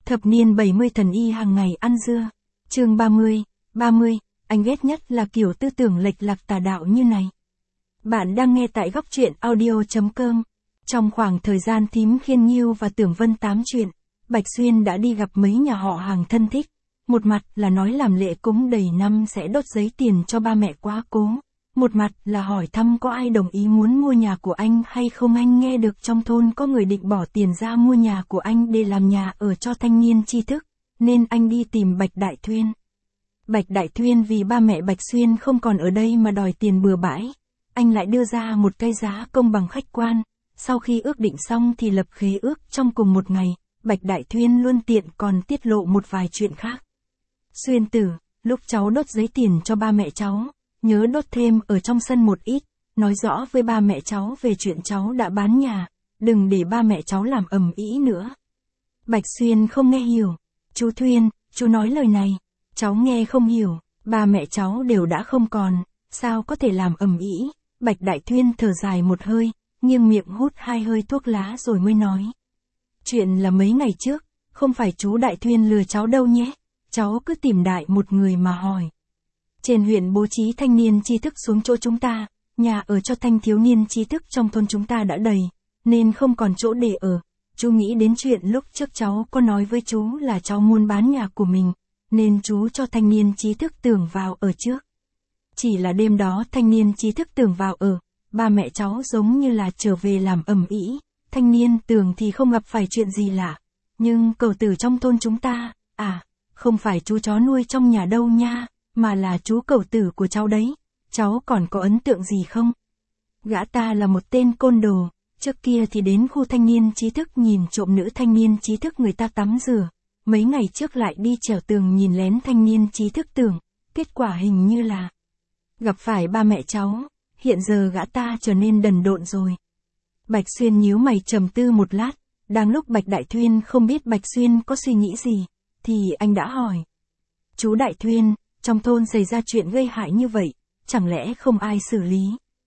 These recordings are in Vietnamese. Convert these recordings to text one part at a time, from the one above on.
Thập niên 70 thần y hàng ngày ăn dưa. Chương 30, anh ghét nhất là kiểu tư tưởng lệch lạc tà đạo như này. Bạn đang nghe tại góc truyện audio.com. Trong khoảng thời gian Thím Khiên Nhiêu và Tưởng Vân tám chuyện, Bạch Xuyên đã đi gặp mấy nhà họ hàng thân thích. Một mặt là nói làm lễ cúng đầy năm sẽ đốt giấy tiền cho ba mẹ quá cố. Một mặt là hỏi thăm có ai đồng ý muốn mua nhà của anh hay không. Anh nghe được trong thôn có người định bỏ tiền ra mua nhà của anh để làm nhà ở cho thanh niên tri thức, nên anh đi tìm Bạch Đại Thuyên. Bạch Đại Thuyên vì ba mẹ Bạch Xuyên không còn ở đây mà đòi tiền bừa bãi, anh lại đưa ra một cái giá công bằng khách quan. Sau khi ước định xong thì lập khế ước trong cùng một ngày. Bạch Đại Thuyên luôn tiện còn tiết lộ một vài chuyện khác. Xuyên tử, lúc cháu đốt giấy tiền cho ba mẹ cháu, nhớ đốt thêm ở trong sân một ít, nói rõ với ba mẹ cháu về chuyện cháu đã bán nhà, đừng để ba mẹ cháu làm ầm ĩ nữa. Bạch Xuyên không nghe hiểu. Chú Thuyên, chú nói lời này, cháu nghe không hiểu, ba mẹ cháu đều đã không còn, sao có thể làm ầm ĩ. Bạch Đại Thuyên thở dài một hơi, nghiêng miệng hút 2 hơi thuốc lá rồi mới nói. Chuyện là mấy ngày trước, không phải chú Đại Thuyên lừa cháu đâu nhé, cháu cứ tìm đại một người mà hỏi. Trên huyện bố trí thanh niên tri thức xuống chỗ chúng ta, nhà ở cho thanh thiếu niên tri thức trong thôn chúng ta đã đầy, nên không còn chỗ để ở. Chú nghĩ đến chuyện lúc trước cháu có nói với chú là cháu muốn bán nhà của mình, nên chú cho thanh niên trí thức Tưởng vào ở trước. Chỉ là đêm đó thanh niên trí thức Tưởng vào ở, ba mẹ cháu giống như là trở về làm ầm ĩ. Thanh niên Tưởng thì không gặp phải chuyện gì lạ, nhưng cậu tử trong thôn chúng ta, không phải chú chó nuôi trong nhà đâu nha, mà là chú cậu tử của cháu đấy. Cháu còn có ấn tượng gì không? Gã ta là một tên côn đồ. Trước kia thì đến khu thanh niên trí thức nhìn trộm nữ thanh niên trí thức người ta tắm rửa. Mấy ngày trước lại đi trèo tường nhìn lén thanh niên trí thức Tưởng. Kết quả hình như là gặp phải ba mẹ cháu. Hiện giờ gã ta trở nên đần độn rồi. Bạch Xuyên nhíu mày trầm tư một lát. Đang lúc Bạch Đại Thuyên không biết Bạch Xuyên có suy nghĩ gì, thì anh đã hỏi. Chú Đại Thuyên, trong thôn xảy ra chuyện gây hại như vậy, chẳng lẽ không ai xử lý?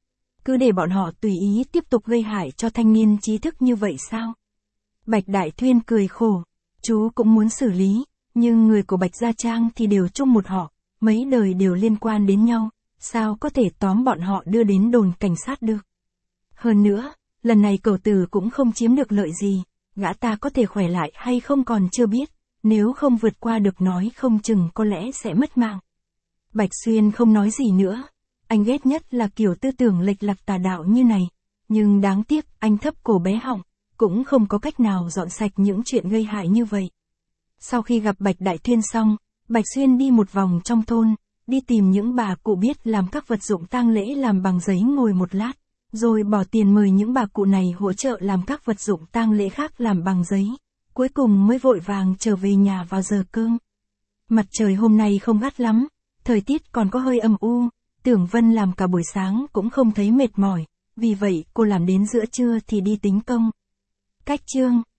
Cứ để bọn họ tùy ý tiếp tục gây hại cho thanh niên trí thức như vậy sao? Bạch Đại Thuyên cười khổ. Chú cũng muốn xử lý, nhưng người của Bạch Gia Trang thì đều chung một họ, mấy đời đều liên quan đến nhau, sao có thể tóm bọn họ đưa đến đồn cảnh sát được? Hơn nữa, lần này cậu tử cũng không chiếm được lợi gì, gã ta có thể khỏe lại hay không còn chưa biết, nếu không vượt qua được nói không chừng có lẽ sẽ mất mạng. Bạch Xuyên không nói gì nữa. Anh ghét nhất là kiểu tư tưởng lệch lạc tà đạo như này, nhưng đáng tiếc anh thấp cổ bé họng, cũng không có cách nào dọn sạch những chuyện gây hại như vậy. Sau khi gặp Bạch Đại Thuyên xong, Bạch Xuyên đi một vòng trong thôn, đi tìm những bà cụ biết làm các vật dụng tang lễ làm bằng giấy ngồi một lát, rồi bỏ tiền mời những bà cụ này hỗ trợ làm các vật dụng tang lễ khác làm bằng giấy, cuối cùng mới vội vàng trở về nhà vào giờ cơm. Mặt trời hôm nay không gắt lắm, thời tiết còn có hơi âm u. Tưởng Vân làm cả buổi sáng cũng không thấy mệt mỏi, vì vậy cô làm đến giữa trưa thì đi tính công. Cách chương